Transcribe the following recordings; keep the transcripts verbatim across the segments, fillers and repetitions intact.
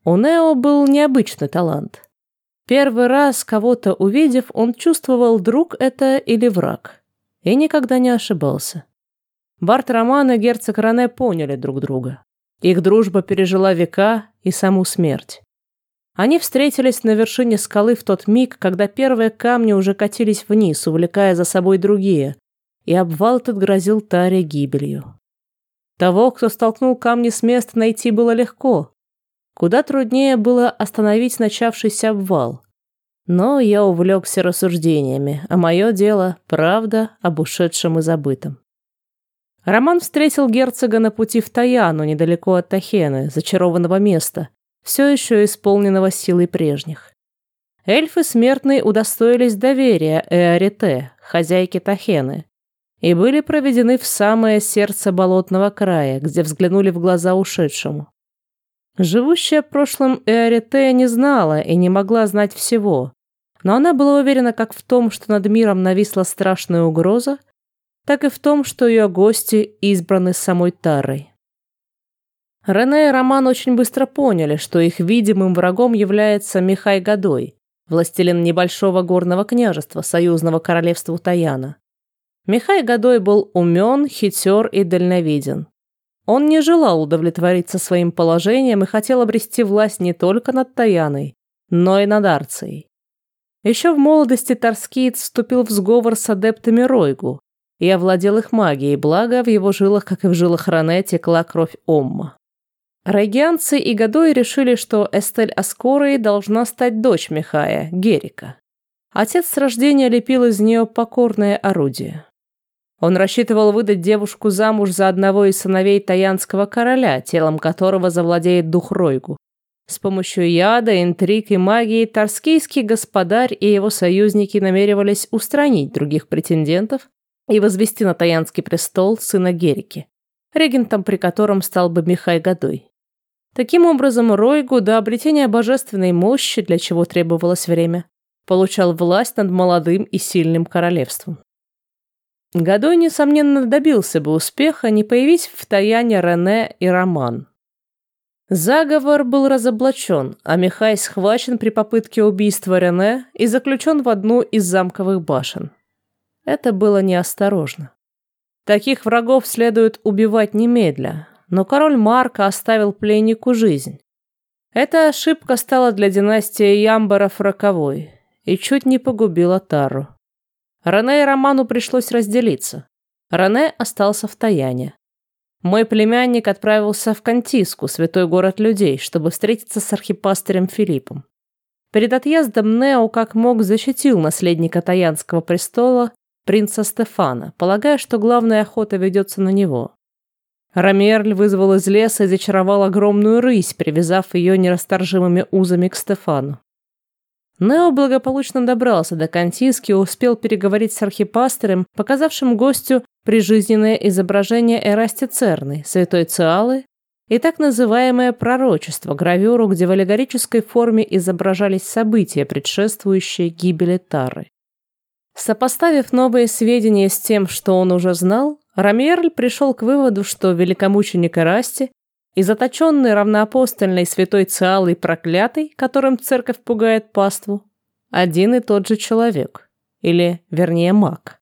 У Нео был необычный талант. Первый раз, кого-то увидев, он чувствовал, друг это или враг. И никогда не ошибался. Барт Роман и герцог Рене поняли друг друга. Их дружба пережила века и саму смерть. Они встретились на вершине скалы в тот миг, когда первые камни уже катились вниз, увлекая за собой другие, и обвал этот грозил Таре гибелью. Того, кто столкнул камни с места, найти было легко. Куда труднее было остановить начавшийся обвал. Но я увлекся рассуждениями, а мое дело – правда об ушедшем и забытом. Роман встретил герцога на пути в Таяну, недалеко от Тахены, зачарованного места, все еще исполненного силой прежних. Эльфы смертные удостоились доверия Эарите, хозяйки Тахены, и были проведены в самое сердце болотного края, где взглянули в глаза ушедшему. Живущая в прошлом Эарите не знала и не могла знать всего, но она была уверена как в том, что над миром нависла страшная угроза, так и в том, что ее гости избраны самой Тарой. Рене и Роман очень быстро поняли, что их видимым врагом является Михай Годой, властелин небольшого горного княжества, союзного королевству Таяна. Михай Годой был умен, хитер и дальновиден. Он не желал удовлетвориться своим положением и хотел обрести власть не только над Таяной, но и над Арцией. Еще в молодости Тарскиец вступил в сговор с адептами Ройгу и овладел их магией, благо в его жилах, как и в жилах Рене, текла кровь Омма. Райгианцы и Годой решили, что Эстель Аскорой должна стать дочь Михая, Герика. Отец с рождения лепил из нее покорное орудие. Он рассчитывал выдать девушку замуж за одного из сыновей Таянского короля, телом которого завладеет дух Ройгу. С помощью яда, интриг и магии Тарскийский господарь и его союзники намеревались устранить других претендентов и возвести на Таянский престол сына Герики, регентом при котором стал бы Михай Годой. Таким образом, Ройгу до обретения божественной мощи, для чего требовалось время, получал власть над молодым и сильным королевством. Годой, несомненно, добился бы успеха, не появись в Таяне Рене и Роман. Заговор был разоблачен, а Михай схвачен при попытке убийства Рене и заключен в одну из замковых башен. Это было неосторожно. Таких врагов следует убивать немедля, но король Марка оставил пленнику жизнь. Эта ошибка стала для династии Ямбаров роковой и чуть не погубила Тару. Рене и Роману пришлось разделиться. Рене остался в Таяне. Мой племянник отправился в Кантиску, святой город людей, чтобы встретиться с архипастырем Филиппом. Перед отъездом Нео как мог защитил наследника Таянского престола, принца Стефана, полагая, что главная охота ведется на него. Рамерль вызвал из леса и зачаровал огромную рысь, привязав ее нерасторжимыми узами к Стефану. Нео благополучно добрался до Кантиски и успел переговорить с архипастырем, показавшим гостю прижизненное изображение Эрасти Церны, святой Циалы, и так называемое пророчество, гравюру, где в аллегорической форме изображались события, предшествующие гибели Тары. Сопоставив новые сведения с тем, что он уже знал, Рамерль пришел к выводу, что великомученик Эрасти и заточенный равноапостольной святой Циалой проклятый, которым церковь пугает паству, один и тот же человек, или, вернее, маг.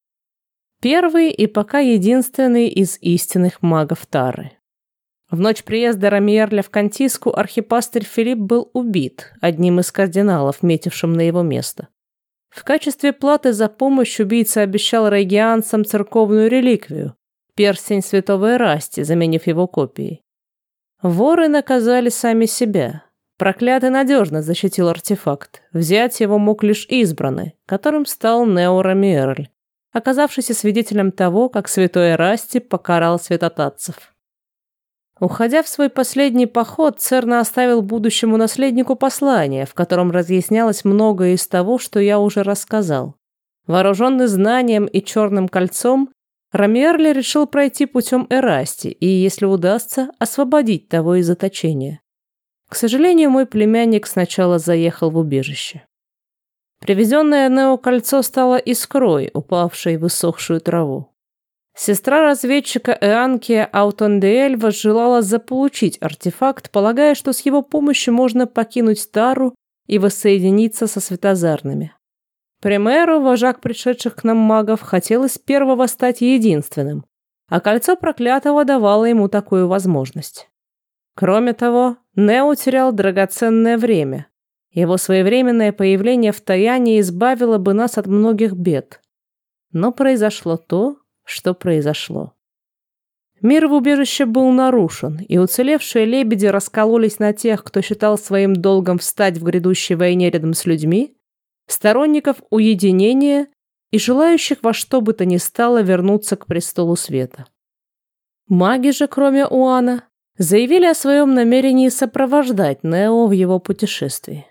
Первый и пока единственный из истинных магов Тары. В ночь приезда Рамерля в Кантиску архипастырь Филипп был убит одним из кардиналов, метившим на его место. В качестве платы за помощь убийца обещал райгианцам церковную реликвию – перстень святого Эрасти, заменив его копией. Воры наказали сами себя. Проклятый надежно защитил артефакт. Взять его мог лишь избранный, которым стал Нео Рамерль, оказавшийся свидетелем того, как святой Эрасти покарал святотатцев. Уходя в свой последний поход, Церна оставил будущему наследнику послание, в котором разъяснялось многое из того, что я уже рассказал. Вооруженный знанием и черным кольцом, Рамерль решил пройти путем Эрасти и, если удастся, освободить того из заточения. К сожалению, мой племянник сначала заехал в убежище. Привезенное Нео кольцо стало искрой, упавшей в иссохшую траву. Сестра разведчика Эанкия Аутондеэль возжелала заполучить артефакт, полагая, что с его помощью можно покинуть Тару и воссоединиться со светозарными. Примеру, вожак пришедших к нам магов, хотелось первого стать единственным, а кольцо проклятого давало ему такую возможность. Кроме того, Нео терял драгоценное время. Его своевременное появление в Таяне избавило бы нас от многих бед. Но произошло то, что произошло. Мир в убежище был нарушен, и уцелевшие лебеди раскололись на тех, кто считал своим долгом встать в грядущей войне рядом с людьми, сторонников уединения и желающих во что бы то ни стало вернуться к престолу света. Маги же, кроме Уана, заявили о своем намерении сопровождать Нео в его путешествии.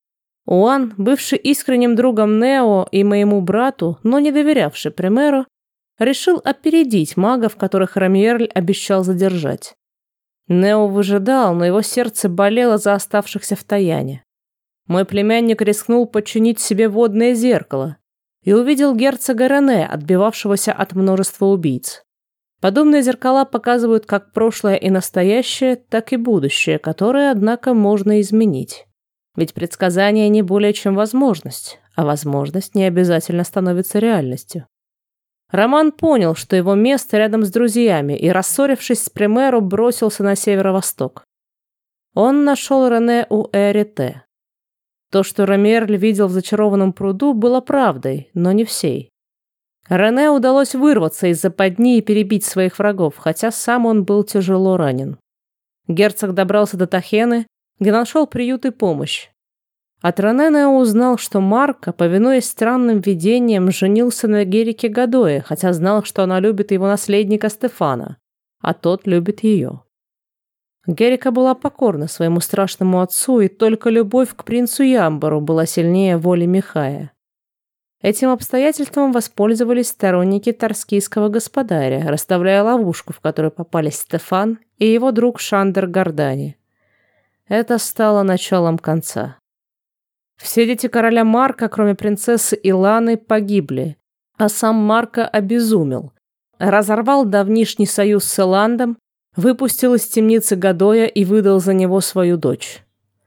Уан, бывший искренним другом Нео и моему брату, но не доверявший Примеру, решил опередить магов, которых Рамьерль обещал задержать. Нео выжидал, но его сердце болело за оставшихся в Таяне. Мой племянник рискнул подчинить себе водное зеркало и увидел герцога Рене, отбивавшегося от множества убийц. Подобные зеркала показывают как прошлое и настоящее, так и будущее, которое, однако, можно изменить. Ведь предсказание не более чем возможность, а возможность не обязательно становится реальностью. Роман понял, что его место рядом с друзьями, и, рассорившись с Примеру, бросился на северо-восток. Он нашел Рене у Эрите. То, что Рамьерль видел в зачарованном пруду, было правдой, но не всей. Рене удалось вырваться из западни и перебить своих врагов, хотя сам он был тяжело ранен. Герцог добрался до Тахены, где нашел приют и помощь. От Рене Нео узнал, что Марко, повинуясь странным видениям, женился на Герике Гадое, хотя знал, что она любит его наследника Стефана, а тот любит ее. Герика была покорна своему страшному отцу, и только любовь к принцу Ямбару была сильнее воли Михая. Этим обстоятельством воспользовались сторонники Тарскийского господаря, расставляя ловушку, в которую попались Стефан и его друг Шандер Гордани. Это стало началом конца. Все дети короля Марка, кроме принцессы Иланы, погибли, а сам Марко обезумел, разорвал давнишний союз с Эландом, выпустил из темницы Гадоя и выдал за него свою дочь.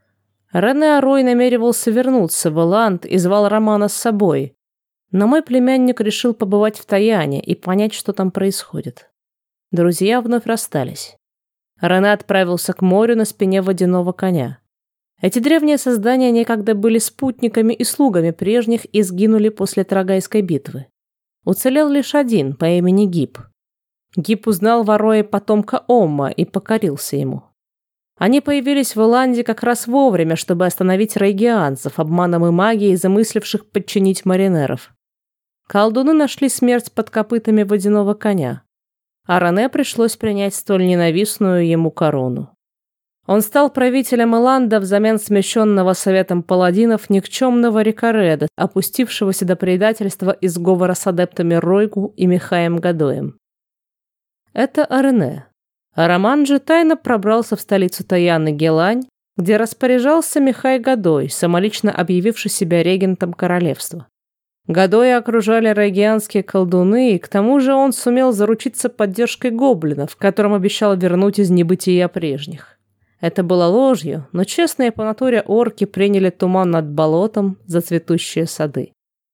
Рене Арой намеревался вернуться в Эланд и звал Романа с собой, но мой племянник решил побывать в Таяне и понять, что там происходит. Друзья вновь расстались. Рене отправился к морю на спине водяного коня. Эти древние создания некогда были спутниками и слугами прежних и сгинули после Трагайской битвы. Уцелел лишь один по имени Гиб. Гиб узнал в Арое потомка Омма и покорился ему. Они появились в Эланде как раз вовремя, чтобы остановить рейгианцев, обманом и магией, замысливших подчинить маринеров. Колдуны нашли смерть под копытами водяного коня, а Рене пришлось принять столь ненавистную ему корону. Он стал правителем Эланда взамен смещенного советом паладинов никчемного Рикареда, опустившегося до предательства и сговора с адептами Ройгу и Михаем Гадоем. Это о Рене. А Роман же тайно пробрался в столицу Таяны Гелань, где распоряжался Михай Гадой, самолично объявивший себя регентом королевства. Гадоя окружали райгианские колдуны, и к тому же он сумел заручиться поддержкой гоблинов, которым обещал вернуть из небытия прежних. Это было ложью, но честные по натуре орки приняли туман над болотом за цветущие сады.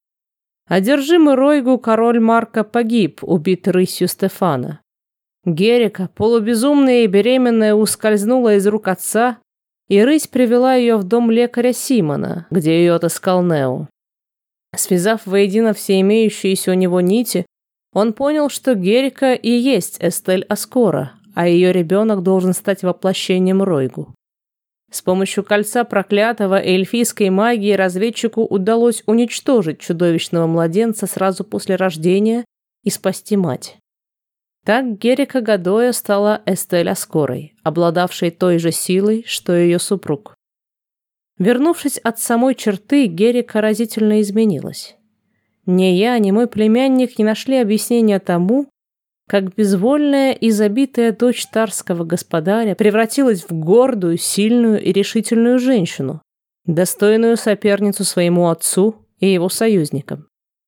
Одержимый Ройгу король Марко погиб, убит рысью Стефана. Герика, полубезумная и беременная, ускользнула из рук отца, и рысь привела ее в дом лекаря Симона, где ее отыскал Нео. Связав воедино все имеющиеся у него нити, он понял, что Герика и есть Эстель Аскора, а ее ребенок должен стать воплощением Ройгу. С помощью кольца проклятого и эльфийской магии разведчику удалось уничтожить чудовищного младенца сразу после рождения и спасти мать. Так Герика Гадоя стала Эстель Аскорой, обладавшей той же силой, что и ее супруг. Вернувшись от самой черты, Герика разительно изменилась. Ни я, ни мой племянник не нашли объяснения тому, как безвольная и забитая дочь тарского господаря превратилась в гордую, сильную и решительную женщину, достойную соперницу своему отцу и его союзникам.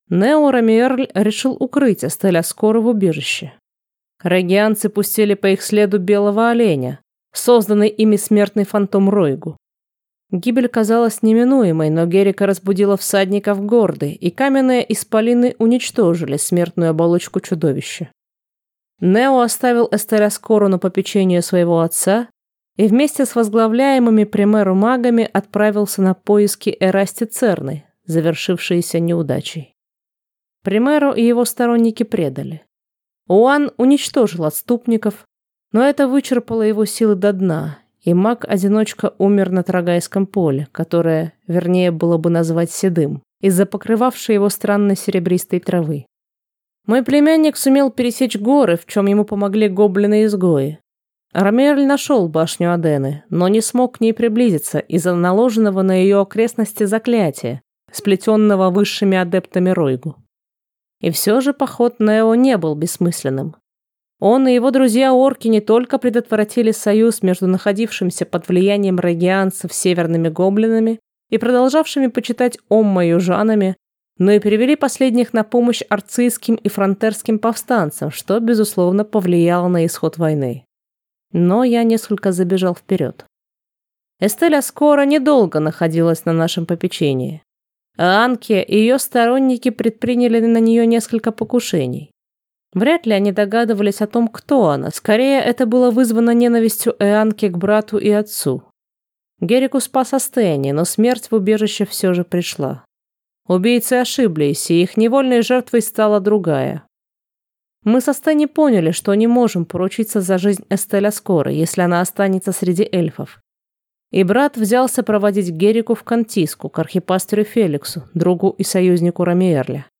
Нео Рамиерль решил укрыть Эстель Аскора в убежище. Регианцы пустили по их следу белого оленя, созданный ими смертный фантом Ройгу. Гибель казалась неминуемой, но Герика разбудила всадников горды, и каменные исполины уничтожили смертную оболочку чудовища. Нео оставил Эстель Аскору на попечение своего отца и вместе с возглавляемыми Примеру магами отправился на поиски Эрасти Церны, завершившиеся неудачей. Примеру и его сторонники предали. Уан уничтожил отступников, но это вычерпало его силы до дна, и маг-одиночка умер на Трагайском поле, которое, вернее, было бы назвать седым, из-за покрывавшей его странной серебристой травы. Мой племянник сумел пересечь горы, в чем ему помогли гоблины-изгои. Рамиерль нашел башню Адены, но не смог к ней приблизиться из-за наложенного на ее окрестности заклятия, сплетенного высшими адептами Ройгу. И все же поход Нео не был бессмысленным. Он и его друзья-орки не только предотвратили союз между находившимся под влиянием регианцев северными гоблинами и продолжавшими почитать Омма южанами, но и перевели последних на помощь арцийским и фронтерским повстанцам, что, безусловно, повлияло на исход войны. Но я несколько забежал вперед. Эстель Аскора недолго находилась на нашем попечении. Анке и ее сторонники предприняли на нее несколько покушений. Вряд ли они догадывались о том, кто она. Скорее, это было вызвано ненавистью Эанки к брату и отцу. Герику спас Астени, но смерть в убежище все же пришла. Убийцы ошиблись, и их невольной жертвой стала другая. Мы с Астени поняли, что не можем поручиться за жизнь Эстель Аскоры, если она останется среди эльфов. И брат взялся проводить Герику в Кантиску, к архипастеру Феликсу, другу и союзнику Рамиерля.